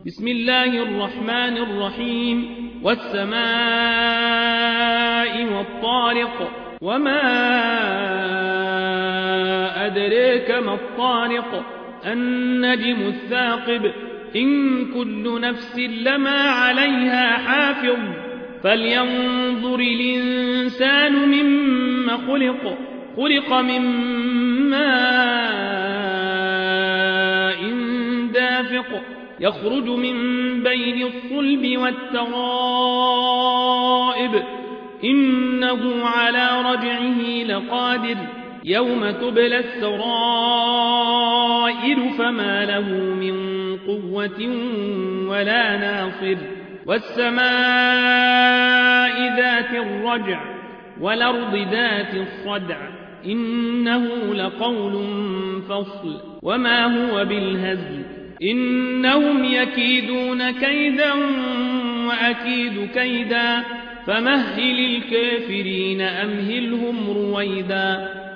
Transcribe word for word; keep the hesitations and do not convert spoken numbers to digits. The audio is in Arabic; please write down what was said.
بسم الله الرحمن الرحيم والسماء والطارق وما أدريك ما الطارق النجم الثاقب إن كل نفس لما عليها حافظ فلينظر الإنسان مما خلق خلق من ماء دافق يخرج من بين الصلب والترائب إنه على رجعه لقادر يوم تبلى السرائر فما له من قوة ولا ناصر والسماء ذات الرجع والأرض ذات الصدع إنه لقول فصل وما هو بالهزل إنهم يكيدون كيدا وأكيد كيدا فمهل الكافرين أمهلهم رويدا